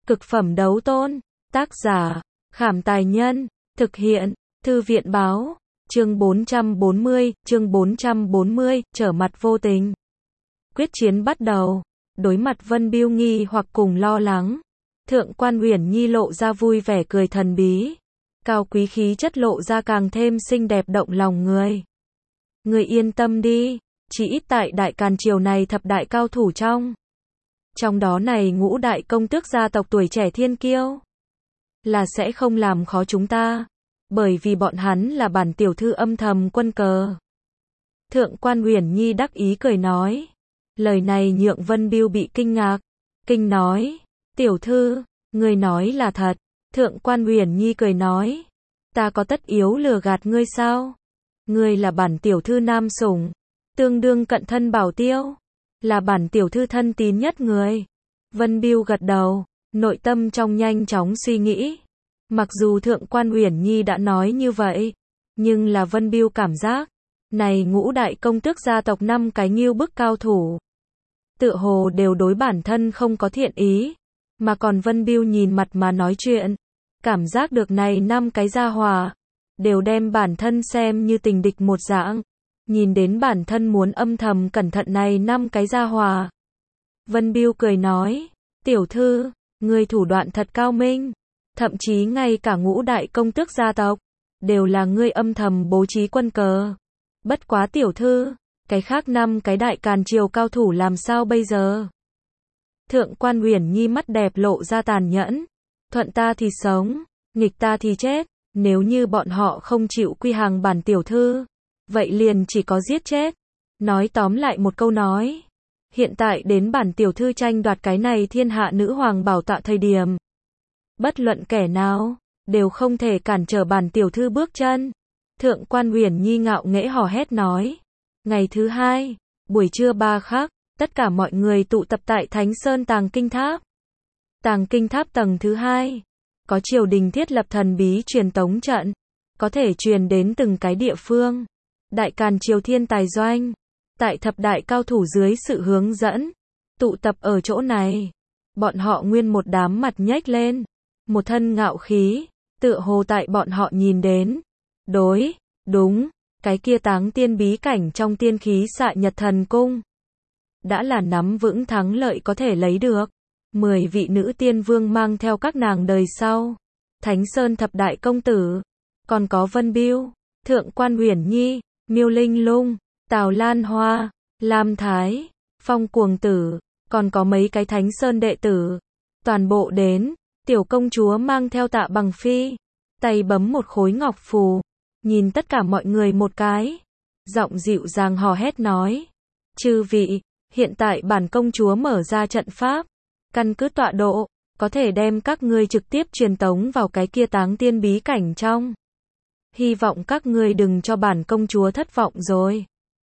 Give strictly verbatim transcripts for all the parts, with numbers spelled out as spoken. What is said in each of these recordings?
Cực phẩm đấu tôn. Tác giả, Khảm Tài Nhân. Thực hiện, Thư viện Báo. Chương bốn trăm bốn mươi, chương bốn trăm bốn mươi, trở mặt vô tình. Quyết chiến bắt đầu. Đối mặt Vân Biêu nghi hoặc cùng lo lắng, Thượng quan Uyển Nhi lộ ra vui vẻ cười thần bí. Cao quý khí chất lộ ra càng thêm xinh đẹp động lòng người. Người yên tâm đi, chỉ ít tại Đại Càn Triều này thập đại cao thủ trong. Trong đó này ngũ đại công tước gia tộc tuổi trẻ thiên kiêu. Là sẽ không làm khó chúng ta. Bởi vì bọn hắn là bản tiểu thư âm thầm quân cờ. Thượng quan Uyển Nhi đắc ý cười nói. Lời này nhượng Vân Biêu bị kinh ngạc. Kinh nói, tiểu thư, người nói là thật. Thượng quan Uyển Nhi cười nói. Ta có tất yếu lừa gạt ngươi sao? Ngươi là bản tiểu thư nam sủng. Tương đương cận thân bảo tiêu. Là bản tiểu thư thân tín nhất người. Vân Biêu gật đầu, nội tâm trong nhanh chóng suy nghĩ. Mặc dù Thượng quan Uyển Nhi đã nói như vậy, nhưng là Vân Biêu cảm giác, này ngũ đại công tước gia tộc năm cái nghiêu bức cao thủ. Tựa hồ đều đối bản thân không có thiện ý, mà còn Vân Biêu nhìn mặt mà nói chuyện. Cảm giác được này năm cái gia hỏa, đều đem bản thân xem như tình địch một dạng. Nhìn đến bản thân muốn âm thầm cẩn thận này năm cái gia hỏa. Vân Biêu cười nói, tiểu thư, người thủ đoạn thật cao minh. Thậm chí ngay cả ngũ đại công tước gia tộc, đều là ngươi âm thầm bố trí quân cờ. Bất quá tiểu thư, cái khác năm cái Đại Càn Triều cao thủ làm sao bây giờ? Thượng quan Uyển Nhi mắt đẹp lộ ra tàn nhẫn. Thuận ta thì sống, nghịch ta thì chết. Nếu như bọn họ không chịu quy hàng bản tiểu thư, vậy liền chỉ có giết chết. Nói tóm lại một câu nói. Hiện tại đến bản tiểu thư tranh đoạt cái này thiên hạ nữ hoàng bảo tọa thời điểm. Bất luận kẻ nào, đều không thể cản trở bản tiểu thư bước chân. Thượng quan Uyển Nhi ngạo nghễ hò hét nói. Ngày thứ hai, buổi trưa ba khắc, tất cả mọi người tụ tập tại Thánh Sơn Tàng Kinh Tháp. Tàng Kinh Tháp tầng thứ hai, có triều đình thiết lập thần bí truyền tống trận, có thể truyền đến từng cái địa phương. Đại Càn Triều Thiên Tài Doanh, tại thập đại cao thủ dưới sự hướng dẫn, tụ tập ở chỗ này. Bọn họ nguyên một đám mặt nhếch lên, một thân ngạo khí, tựa hồ tại bọn họ nhìn đến. Đối, đúng, cái kia táng tiên bí cảnh trong tiên khí xạ nhật thần cung. Đã là nắm vững thắng lợi có thể lấy được. Mười vị nữ tiên vương mang theo các nàng đời sau. Thánh Sơn thập đại công tử. Còn có Vân Biêu, Thượng quan Uyển Nhi, Miêu Linh Lung, Tào Lan Hoa, Lam Thái, Phong Cuồng Tử. Còn có mấy cái Thánh Sơn đệ tử. Toàn bộ đến. Tiểu công chúa mang theo Tạ Bằng Phi. Tay bấm một khối ngọc phù. Nhìn tất cả mọi người một cái. Giọng dịu dàng hò hét nói. Chư vị, hiện tại bản công chúa mở ra trận pháp. Căn cứ tọa độ, có thể đem các ngươi trực tiếp truyền tống vào cái kia táng tiên bí cảnh trong. Hy vọng các ngươi đừng cho bản công chúa thất vọng rồi.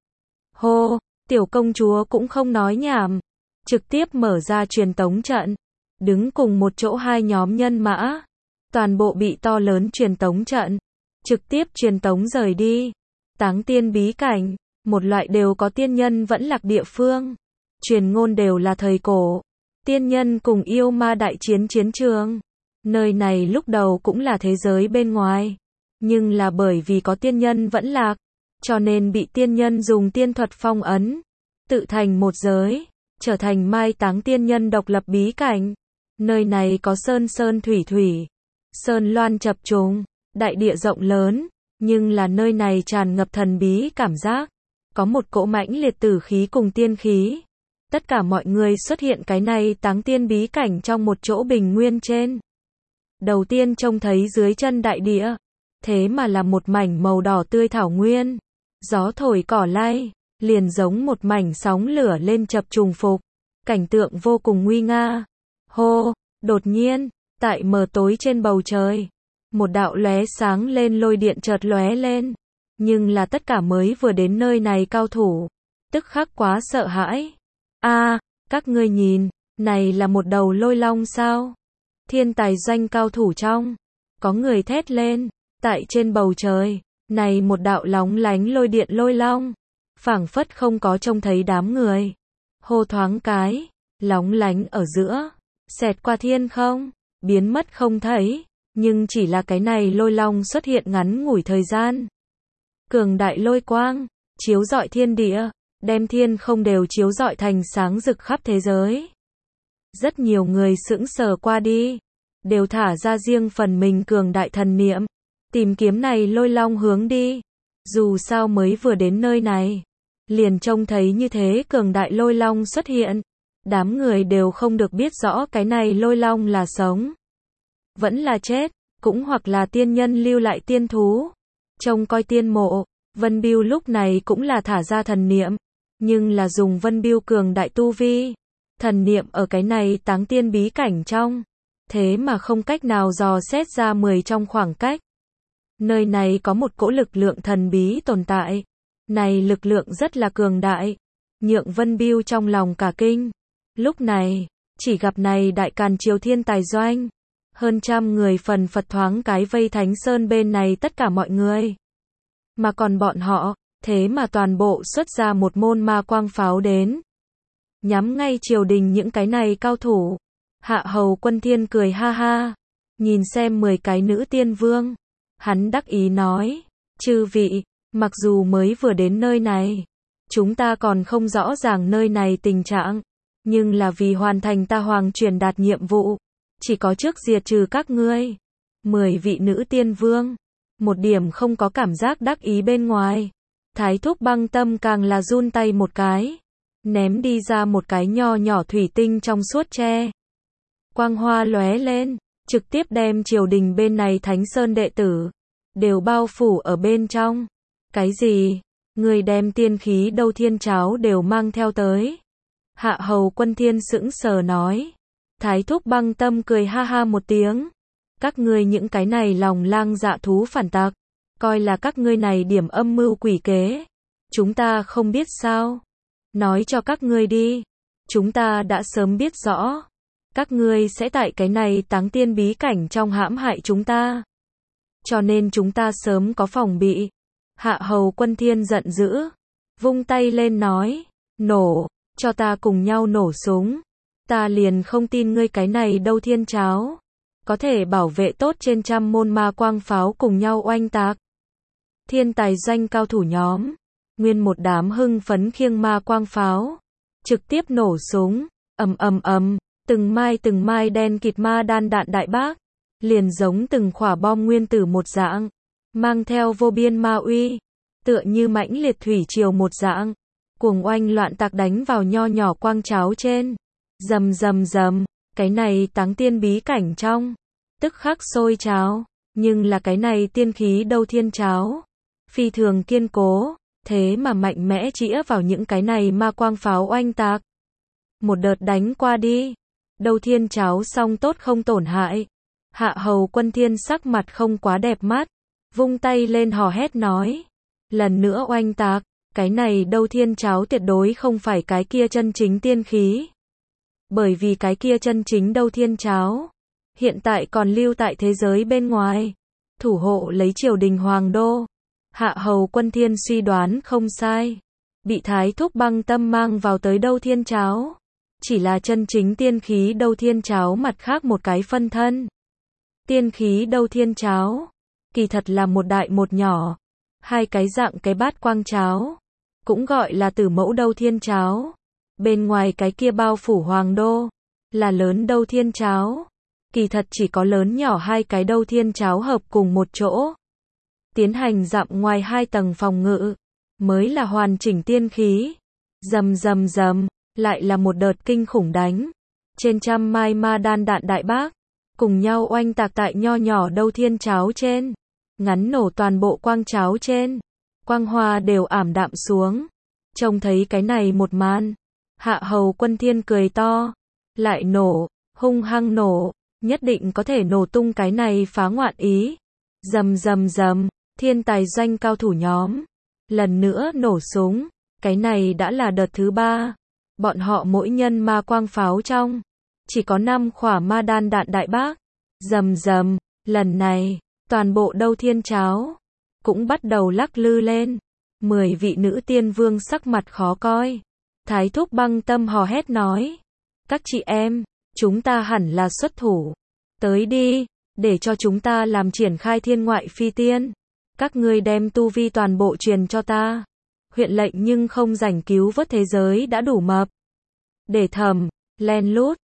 Hô, tiểu công chúa cũng không nói nhảm. Trực tiếp mở ra truyền tống trận. Đứng cùng một chỗ hai nhóm nhân mã. Toàn bộ bị to lớn truyền tống trận. Trực tiếp truyền tống rời đi. Táng tiên bí cảnh. Một loại đều có tiên nhân vẫn lạc địa phương. Truyền ngôn đều là thời cổ. Tiên nhân cùng yêu ma đại chiến chiến trường. Nơi này lúc đầu cũng là thế giới bên ngoài. Nhưng là bởi vì có tiên nhân vẫn lạc. Cho nên bị tiên nhân dùng tiên thuật phong ấn. Tự thành một giới. Trở thành mai táng tiên nhân độc lập bí cảnh. Nơi này có sơn sơn thủy thủy. Sơn loan chập trùng. Đại địa rộng lớn. Nhưng là nơi này tràn ngập thần bí cảm giác. Có một cỗ mãnh liệt tử khí cùng tiên khí. Tất cả mọi người xuất hiện cái này táng tiên bí cảnh trong một chỗ bình nguyên trên. Đầu tiên trông thấy dưới chân đại địa. Thế mà là một mảnh màu đỏ tươi thảo nguyên. Gió thổi cỏ lay. Liền giống một mảnh sóng lửa lên chập trùng phục. Cảnh tượng vô cùng nguy nga. Hô, đột nhiên, tại mờ tối trên bầu trời. Một đạo lóe sáng lên lôi điện chợt lóe lên. Nhưng là tất cả mới vừa đến nơi này cao thủ. Tức khắc quá sợ hãi. A, à, các ngươi nhìn, này là một đầu lôi long sao? Thiên Tài Doanh cao thủ trong. Có người thét lên, tại trên bầu trời, này một đạo lóng lánh lôi điện lôi long. Phảng phất không có trông thấy đám người. Hô thoáng cái, lóng lánh ở giữa. xẹt qua thiên không, biến mất không thấy, nhưng chỉ là cái này lôi long xuất hiện ngắn ngủi thời gian. Cường đại lôi quang, chiếu rọi thiên địa, đem thiên không đều chiếu rọi thành sáng rực khắp thế giới. Rất nhiều người sững sờ qua đi, đều thả ra riêng phần mình cường đại thần niệm, tìm kiếm này lôi long hướng đi. Dù sao mới vừa đến nơi này, liền trông thấy như thế cường đại lôi long xuất hiện. Đám người đều không được biết rõ cái này lôi long là sống, vẫn là chết, cũng hoặc là tiên nhân lưu lại tiên thú. Trông coi tiên mộ, Vân Bưu lúc này cũng là thả ra thần niệm, nhưng là dùng Vân Bưu cường đại tu vi. Thần niệm ở cái này táng tiên bí cảnh trong, thế mà không cách nào dò xét ra mười trong khoảng cách. Nơi này có một cỗ lực lượng thần bí tồn tại. Này lực lượng rất là cường đại, nhượng Vân Bưu trong lòng cả kinh. Lúc này, chỉ gặp này đại càn triều thiên tài doanh, hơn trăm người phần phật thoáng cái vây Thánh Sơn bên này tất cả mọi người. Mà còn bọn họ, thế mà toàn bộ xuất ra một môn ma quang pháo đến, nhắm ngay triều đình những cái này cao thủ. Hạ hầu Quân Thiên cười ha ha, nhìn xem mười cái nữ tiên vương, hắn đắc ý nói, chư vị, mặc dù mới vừa đến nơi này, chúng ta còn không rõ ràng nơi này tình trạng, nhưng là vì hoàn thành ta hoàng truyền đạt nhiệm vụ, chỉ có trước diệt trừ các ngươi. Mười vị nữ tiên vương, một điểm không có cảm giác đắc ý bên ngoài. Thái thúc Băng Tâm càng là run tay một cái, ném đi ra một cái nho nhỏ thủy tinh trong suốt tre. Quang hoa lóe lên, trực tiếp đem triều đình bên này Thánh Sơn đệ tử đều bao phủ ở bên trong. Cái gì? Người đem tiên khí đâu thiên cháo đều mang theo tới? Hạ hầu Quân Thiên sững sờ nói. Thái thúc Băng Tâm cười ha ha một tiếng. Các ngươi những cái này lòng lang dạ thú phản tặc, coi là các ngươi này điểm âm mưu quỷ kế, chúng ta không biết sao? Nói cho các ngươi đi, chúng ta đã sớm biết rõ, các ngươi sẽ tại cái này táng tiên bí cảnh trong hãm hại chúng ta, cho nên chúng ta sớm có phòng bị. Hạ hầu Quân Thiên giận dữ, vung tay lên nói, nổ, cho ta cùng nhau nổ súng, ta liền không tin ngươi cái này đâu thiên cháo có thể bảo vệ tốt trên trăm môn ma quang pháo cùng nhau oanh tạc. Thiên tài doanh cao thủ nhóm, nguyên một đám hưng phấn khiêng ma quang pháo, trực tiếp nổ súng, ầm ầm ầm, từng mai từng mai đen kịt ma đan đạn đại bác, liền giống từng khỏa bom nguyên tử một dạng, mang theo vô biên ma uy, tựa như mãnh liệt thủy triều một dạng, cuồng oanh loạn tạc đánh vào nho nhỏ quang cháo trên. Rầm rầm rầm, cái này táng tiên bí cảnh trong, tức khắc sôi trào, nhưng là cái này tiên khí đâu thiên cháo, phi thường kiên cố, thế mà mạnh mẽ chĩa vào những cái này ma quang pháo oanh tạc. Một đợt đánh qua đi, đâu thiên cháo xong tốt không tổn hại. Hạ hầu Quân Thiên sắc mặt không quá đẹp mắt, vung tay lên hò hét nói, lần nữa oanh tạc, cái này đâu thiên cháo tuyệt đối không phải cái kia chân chính tiên khí. Bởi vì cái kia chân chính đâu thiên cháo, hiện tại còn lưu tại thế giới bên ngoài, thủ hộ lấy triều đình hoàng đô. Hạ hầu Quân Thiên suy đoán không sai, bị Thái thúc Băng Tâm mang vào tới đâu thiên cháo, chỉ là chân chính tiên khí đâu thiên cháo mặt khác một cái phân thân. Tiên khí đâu thiên cháo, kỳ thật là một đại một nhỏ, hai cái dạng cái bát quang cháo, cũng gọi là tử mẫu đâu thiên cháo. Bên ngoài cái kia bao phủ hoàng đô, là lớn đâu thiên cháo, kỳ thật chỉ có lớn nhỏ hai cái đâu thiên cháo hợp cùng một chỗ, tiến hành dặm ngoài hai tầng phòng ngự, mới là hoàn chỉnh tiên khí. Rầm rầm rầm, lại là một đợt kinh khủng đánh, trên trăm mai ma đan đạn đại bác, cùng nhau oanh tạc tại nho nhỏ đâu thiên cháo trên, ngắn nổ toàn bộ quang cháo trên, quang hoa đều ảm đạm xuống. Trông thấy cái này một màn, Hạ hầu Quân Thiên cười to, lại nổ, hung hăng nổ, nhất định có thể nổ tung cái này phá ngoạn ý. Rầm rầm rầm, thiên tài doanh cao thủ nhóm, lần nữa nổ súng, cái này đã là đợt thứ ba. Bọn họ mỗi nhân ma quang pháo trong, chỉ có năm khỏa ma đan đạn đại bác. Rầm rầm, lần này, toàn bộ đâu thiên cháo, cũng bắt đầu lắc lư lên. Mười vị nữ tiên vương sắc mặt khó coi. Thái thúc Băng Tâm hò hét nói, các chị em, chúng ta hẳn là xuất thủ. Tới đi, để cho chúng ta làm triển khai thiên ngoại phi tiên. Các ngươi đem tu vi toàn bộ truyền cho ta. Huyện lệnh nhưng không rảnh cứu vớt thế giới đã đủ mập. Để thầm, len lút,